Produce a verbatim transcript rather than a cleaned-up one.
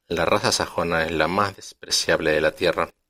La raza sajona es la más despreciable de la tierra.